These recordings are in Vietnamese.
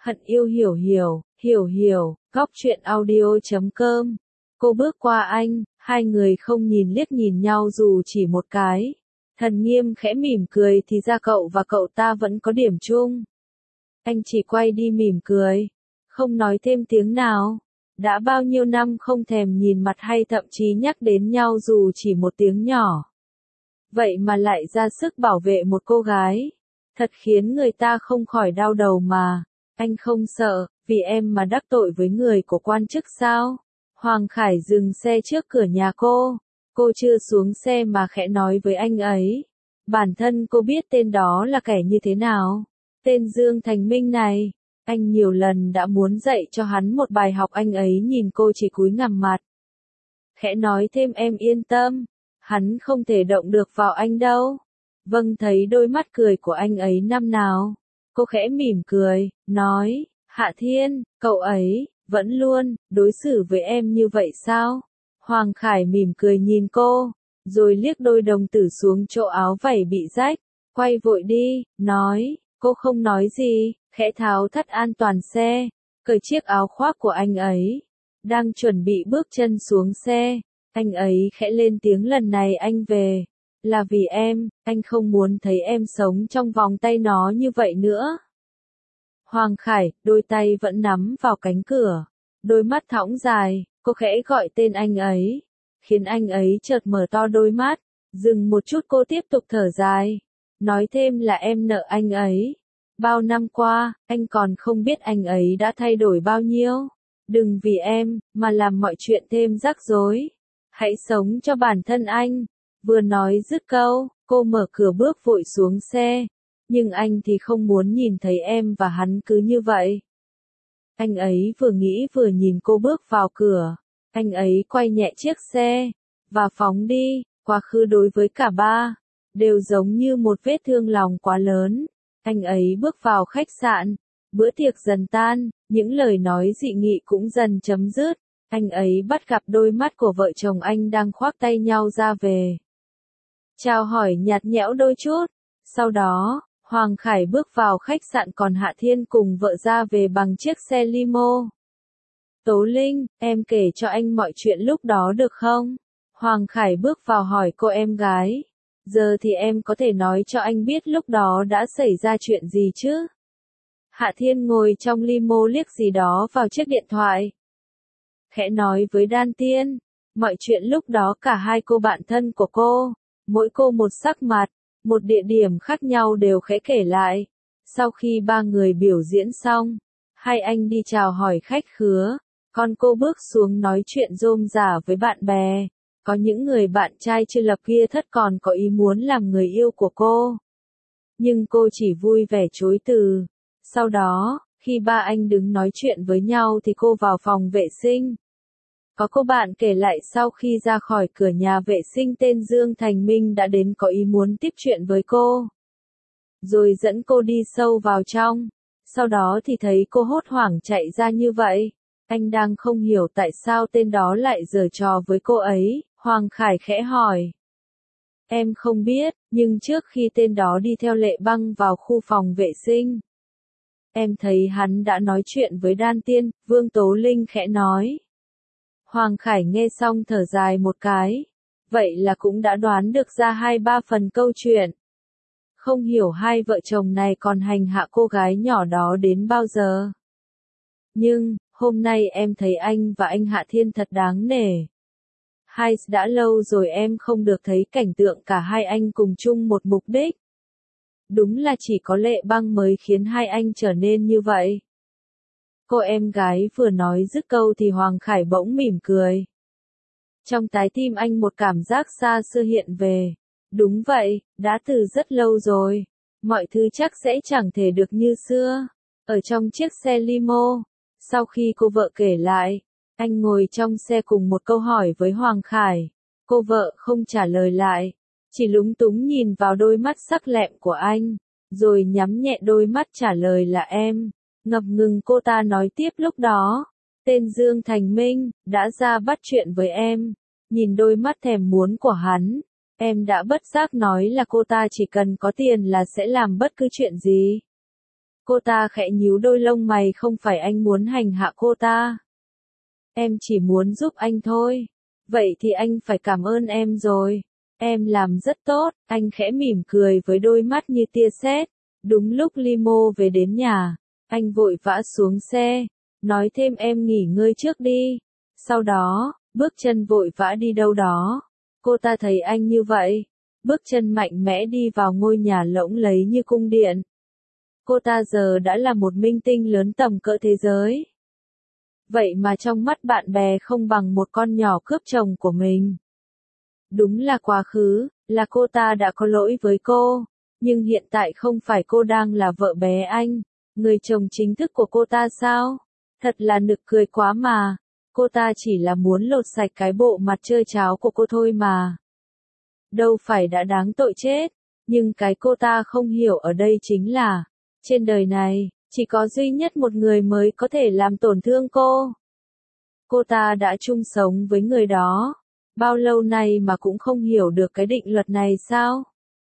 Hận yêu hiểu hiểu, góc truyện audio.com. Cô bước qua anh, hai người không nhìn liếc nhìn nhau dù chỉ một cái. Thần Nghiêm khẽ mỉm cười thì ra cậu và cậu ta vẫn có điểm chung. Anh chỉ quay đi mỉm cười, không nói thêm tiếng nào. Đã bao nhiêu năm không thèm nhìn mặt hay thậm chí nhắc đến nhau dù chỉ một tiếng nhỏ. Vậy mà lại ra sức bảo vệ một cô gái. Thật khiến người ta không khỏi đau đầu mà. Anh không sợ, vì em mà đắc tội với người của quan chức sao? Hoàng Khải dừng xe trước cửa nhà cô. Cô chưa xuống xe mà khẽ nói với anh ấy. Bản thân cô biết tên đó là kẻ như thế nào. Tên Dương Thành Minh này. Anh nhiều lần đã muốn dạy cho hắn một bài học, anh ấy nhìn cô chỉ cúi gằm mặt. Khẽ nói thêm em yên tâm. Hắn không thể động được vào anh đâu. Vâng, thấy đôi mắt cười của anh ấy năm nào. Cô khẽ mỉm cười, nói, Hạ Thiên, cậu ấy, vẫn luôn, đối xử với em như vậy sao? Hoàng Khải mỉm cười nhìn cô, rồi liếc đôi đồng tử xuống chỗ áo vảy bị rách, quay vội đi, nói, cô không nói gì, khẽ tháo thắt an toàn xe, cởi chiếc áo khoác của anh ấy. Đang chuẩn bị bước chân xuống xe, anh ấy khẽ lên tiếng lần này anh về. Là vì em, anh không muốn thấy em sống trong vòng tay nó như vậy nữa. Hoàng Khải, đôi tay vẫn nắm vào cánh cửa. Đôi mắt thõng dài, cô khẽ gọi tên anh ấy. Khiến anh ấy chợt mở to đôi mắt. Dừng một chút cô tiếp tục thở dài. Nói thêm là em nợ anh ấy. Bao năm qua, anh còn không biết anh ấy đã thay đổi bao nhiêu. Đừng vì em, mà làm mọi chuyện thêm rắc rối. Hãy sống cho bản thân anh. Vừa nói dứt câu, cô mở cửa bước vội xuống xe. Nhưng anh thì không muốn nhìn thấy em và hắn cứ như vậy. Anh ấy vừa nghĩ vừa nhìn cô bước vào cửa. Anh ấy quay nhẹ chiếc xe, và phóng đi. Quá khứ đối với cả ba, đều giống như một vết thương lòng quá lớn. Anh ấy bước vào khách sạn. Bữa tiệc dần tan, những lời nói dị nghị cũng dần chấm dứt. Anh ấy bắt gặp đôi mắt của vợ chồng anh đang khoác tay nhau ra về. Chào hỏi nhạt nhẽo đôi chút. Sau đó, Hoàng Khải bước vào khách sạn còn Hạ Thiên cùng vợ ra về bằng chiếc xe limo. Tố Linh, em kể cho anh mọi chuyện lúc đó được không? Hoàng Khải bước vào hỏi cô em gái. Giờ thì em có thể nói cho anh biết lúc đó đã xảy ra chuyện gì chứ? Hạ Thiên ngồi trong limo liếc gì đó vào chiếc điện thoại. Khẽ nói với Đan Tiên. Mọi chuyện lúc đó cả hai cô bạn thân của cô. Mỗi cô một sắc mặt, một địa điểm khác nhau đều khẽ kể lại. Sau khi ba người biểu diễn xong, hai anh đi chào hỏi khách khứa, còn cô bước xuống nói chuyện rôm rả với bạn bè. Có những người bạn trai chưa lập kia thất còn có ý muốn làm người yêu của cô. Nhưng cô chỉ vui vẻ chối từ. Sau đó, khi ba anh đứng nói chuyện với nhau thì cô vào phòng vệ sinh. Có cô bạn kể lại sau khi ra khỏi cửa nhà vệ sinh tên Dương Thành Minh đã đến có ý muốn tiếp chuyện với cô. Rồi dẫn cô đi sâu vào trong. Sau đó thì thấy cô hốt hoảng chạy ra như vậy. Anh đang không hiểu tại sao tên đó lại giở trò với cô ấy. Hoàng Khải khẽ hỏi. Em không biết, nhưng trước khi tên đó đi theo Lệ Băng vào khu phòng vệ sinh, em thấy hắn đã nói chuyện với Đan Tiên, Vương Tố Linh khẽ nói. Hoàng Khải nghe xong thở dài một cái. Vậy là cũng đã đoán được ra 2-3 phần câu chuyện. Không hiểu hai vợ chồng này còn hành hạ cô gái nhỏ đó đến bao giờ. Nhưng, hôm nay em thấy anh và anh Hạ Thiên thật đáng nể. Đã lâu rồi em không được thấy cảnh tượng cả hai anh cùng chung một mục đích. Đúng là chỉ có Lệ Băng mới khiến hai anh trở nên như vậy. Cô em gái vừa nói dứt câu thì Hoàng Khải bỗng mỉm cười. Trong trái tim anh một cảm giác xa xưa hiện về. Đúng vậy, đã từ rất lâu rồi. Mọi thứ chắc sẽ chẳng thể được như xưa. Ở trong chiếc xe limo, sau khi cô vợ kể lại, anh ngồi trong xe cùng một câu hỏi với Hoàng Khải. Cô vợ không trả lời lại, chỉ lúng túng nhìn vào đôi mắt sắc lẹm của anh, rồi nhắm nhẹ đôi mắt trả lời là em. Ngập ngừng cô ta nói tiếp lúc đó, tên Dương Thành Minh, đã ra bắt chuyện với em. Nhìn đôi mắt thèm muốn của hắn, em đã bất giác nói là cô ta chỉ cần có tiền là sẽ làm bất cứ chuyện gì. Cô ta khẽ nhíu đôi lông mày, không phải anh muốn hành hạ cô ta. Em chỉ muốn giúp anh thôi. Vậy thì anh phải cảm ơn em rồi. Em làm rất tốt, anh khẽ mỉm cười với đôi mắt như tia sét. Đúng lúc limo về đến nhà, anh vội vã xuống xe, nói thêm em nghỉ ngơi trước đi. Sau đó, bước chân vội vã đi đâu đó. Cô ta thấy anh như vậy, bước chân mạnh mẽ đi vào ngôi nhà lộng lẫy như cung điện. Cô ta giờ đã là một minh tinh lớn tầm cỡ thế giới. Vậy mà trong mắt bạn bè không bằng một con nhỏ cướp chồng của mình. Đúng là quá khứ, là cô ta đã có lỗi với cô. Nhưng hiện tại không phải cô đang là vợ bé anh, người chồng chính thức của cô ta sao? Thật là nực cười quá mà. Cô ta chỉ là muốn lột sạch cái bộ mặt trơ tráo của cô thôi mà. Đâu phải đã đáng tội chết. Nhưng cái cô ta không hiểu ở đây chính là, trên đời này, chỉ có duy nhất một người mới có thể làm tổn thương cô. Cô ta đã chung sống với người đó bao lâu nay mà cũng không hiểu được cái định luật này sao?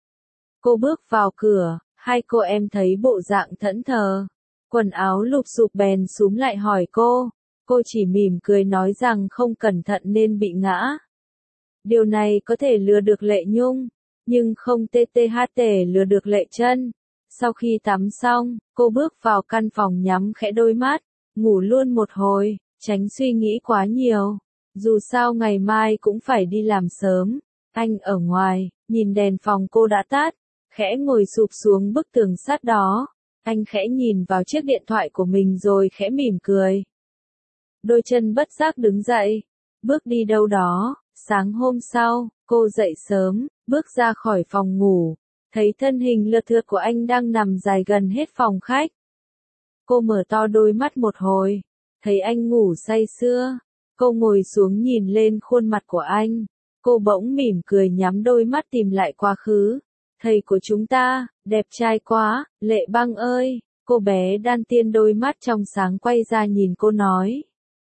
Cô bước vào cửa, hai cô em thấy bộ dạng thẫn thờ, quần áo lụp xụp bèn xúm lại hỏi cô. Cô chỉ mỉm cười nói rằng không cẩn thận nên bị ngã. Điều này có thể lừa được Lệ Nhung, nhưng không TTHT lừa được Lệ Chân. Sau khi tắm xong, cô bước vào căn phòng nhắm khẽ đôi mắt, ngủ luôn một hồi, tránh suy nghĩ quá nhiều. Dù sao ngày mai cũng phải đi làm sớm. Anh ở ngoài, nhìn đèn phòng cô đã tắt, khẽ ngồi sụp xuống bức tường sắt đó. Anh khẽ nhìn vào chiếc điện thoại của mình rồi khẽ mỉm cười. Đôi chân bất giác đứng dậy, bước đi đâu đó. Sáng hôm sau, cô dậy sớm, bước ra khỏi phòng ngủ, thấy thân hình lượt thượt của anh đang nằm dài gần hết phòng khách. Cô mở to đôi mắt một hồi, thấy anh ngủ say sưa. Cô ngồi xuống nhìn lên khuôn mặt của anh. Cô bỗng mỉm cười nhắm đôi mắt tìm lại quá khứ. Thầy của chúng ta, đẹp trai quá, Lệ Băng ơi. Cô bé Đan Tiên đôi mắt trong sáng quay ra nhìn cô nói.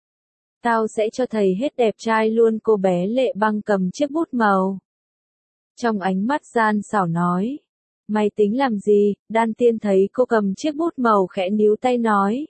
Tao sẽ cho thầy hết đẹp trai luôn. Cô bé Lệ Băng cầm chiếc bút màu. Trong ánh mắt gian xảo nói. Mày tính làm gì? Đan Tiên thấy cô cầm chiếc bút màu khẽ níu tay nói.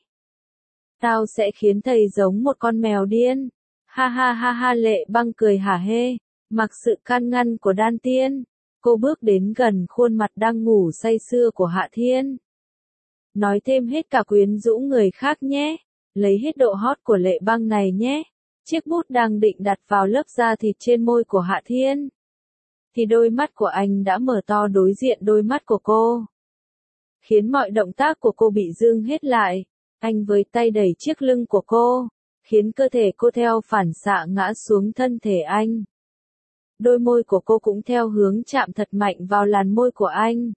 Tao sẽ khiến thầy giống một con mèo điên. Ha ha ha ha. Lệ Băng cười hả hê, mặc sự can ngăn của Đan Tiên. Cô bước đến gần khuôn mặt đang ngủ say sưa của Hạ Thiên. Nói thêm hết cả quyến rũ người khác nhé. Lấy hết độ hot của Lệ Băng này nhé. Chiếc bút đang định đặt vào lớp da thịt trên môi của Hạ Thiên. Thì đôi mắt của anh đã mở to đối diện đôi mắt của cô. Khiến mọi động tác của cô bị dừng hết lại. Anh với tay đẩy chiếc lưng của cô, khiến cơ thể cô theo phản xạ ngã xuống thân thể anh. Đôi môi của cô cũng theo hướng chạm thật mạnh vào làn môi của anh.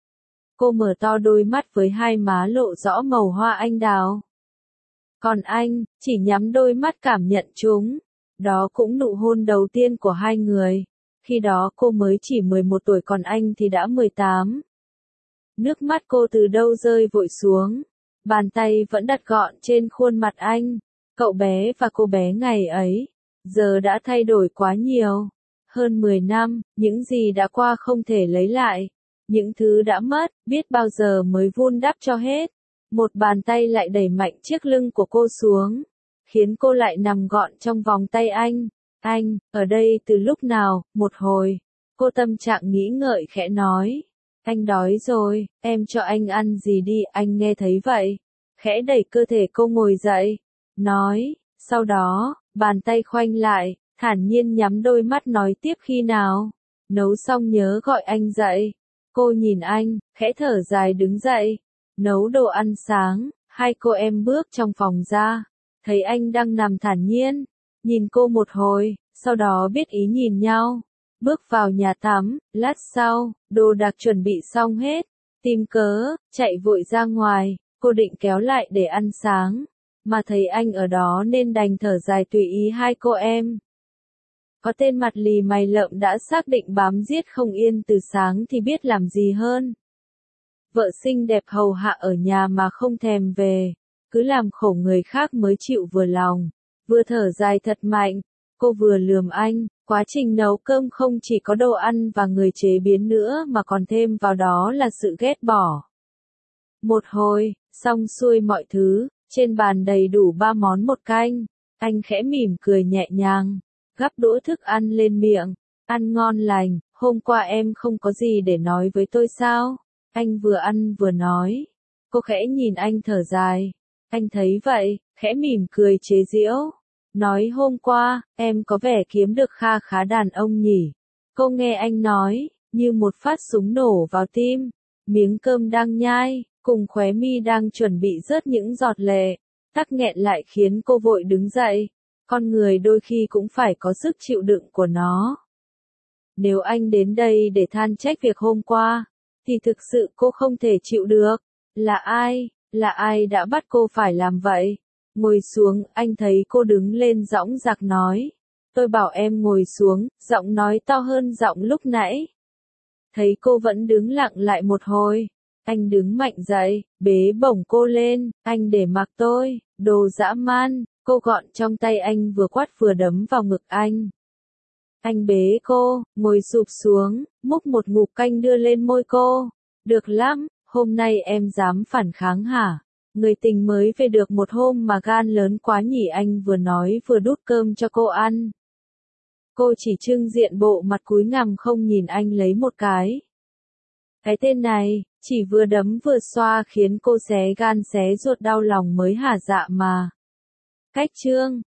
Cô mở to đôi mắt với hai má lộ rõ màu hoa anh đào. Còn anh, chỉ nhắm đôi mắt cảm nhận chúng. Đó cũng nụ hôn đầu tiên của hai người. Khi đó cô mới chỉ 11 tuổi còn anh thì đã 18. Nước mắt cô từ đâu rơi vội xuống. Bàn tay vẫn đặt gọn trên khuôn mặt anh. Cậu bé và cô bé ngày ấy, giờ đã thay đổi quá nhiều. Hơn 10 năm, những gì đã qua không thể lấy lại. Những thứ đã mất, biết bao giờ mới vun đắp cho hết. Một bàn tay lại đẩy mạnh chiếc lưng của cô xuống, khiến cô lại nằm gọn trong vòng tay anh. Anh, ở đây từ lúc nào? Một hồi. Cô tâm trạng nghĩ ngợi khẽ nói. Anh đói rồi, em cho anh ăn gì đi. Anh nghe thấy vậy, khẽ đẩy cơ thể cô ngồi dậy. Nói, sau đó, bàn tay khoanh lại, thản nhiên nhắm đôi mắt nói tiếp khi nào. Nấu xong nhớ gọi anh dậy. Cô nhìn anh, khẽ thở dài đứng dậy. Nấu đồ ăn sáng, hai cô em bước trong phòng ra. Thấy anh đang nằm thản nhiên. Nhìn cô một hồi, sau đó biết ý nhìn nhau. Bước vào nhà tắm, lát sau, đồ đạc chuẩn bị xong hết. Tìm cớ, chạy vội ra ngoài, cô định kéo lại để ăn sáng. Mà thấy anh ở đó nên đành thở dài tùy ý hai cô em. Có tên mặt lì mày lợm đã xác định bám giết không yên từ sáng thì biết làm gì hơn. Vợ xinh đẹp hầu hạ ở nhà mà không thèm về, cứ làm khổ người khác mới chịu vừa lòng. Vừa thở dài thật mạnh, cô vừa lườm anh, quá trình nấu cơm không chỉ có đồ ăn và người chế biến nữa mà còn thêm vào đó là sự ghét bỏ. Một hồi, xong xuôi mọi thứ, trên bàn đầy đủ 3 món một canh. Anh khẽ mỉm cười nhẹ nhàng, gắp đũa thức ăn lên miệng. Ăn ngon lành, hôm qua em không có gì để nói với tôi sao? Anh vừa ăn vừa nói. Cô khẽ nhìn anh thở dài. Anh thấy vậy, khẽ mỉm cười chế giễu. Nói hôm qua, em có vẻ kiếm được kha khá đàn ông nhỉ. Cô nghe anh nói, như một phát súng nổ vào tim. Miếng cơm đang nhai, cùng khóe mi đang chuẩn bị rớt những giọt lệ. Tắc nghẹn lại khiến cô vội đứng dậy. Con người đôi khi cũng phải có sức chịu đựng của nó. Nếu anh đến đây để than trách việc hôm qua, thì thực sự cô không thể chịu được. Là ai? Là ai đã bắt cô phải làm vậy? Ngồi xuống, anh thấy cô đứng lên dõng dạc nói. Tôi bảo em ngồi xuống, giọng nói to hơn giọng lúc nãy. Thấy cô vẫn đứng lặng lại một hồi. Anh đứng mạnh dậy, bế bổng cô lên, anh để mặc tôi, đồ dã man, cô gọn trong tay anh vừa quát vừa đấm vào ngực anh. Anh bế cô, ngồi sụp xuống, múc một ngụm canh đưa lên môi cô. Được lắm, hôm nay em dám phản kháng hả? Người tình mới về được một hôm mà gan lớn quá nhỉ, anh vừa nói vừa đút cơm cho cô ăn. Cô chỉ trưng diện bộ mặt cúi gằm không nhìn anh lấy một cái. Cái tên này, chỉ vừa đấm vừa xoa khiến cô xé gan xé ruột đau lòng mới hả dạ mà. Cách chương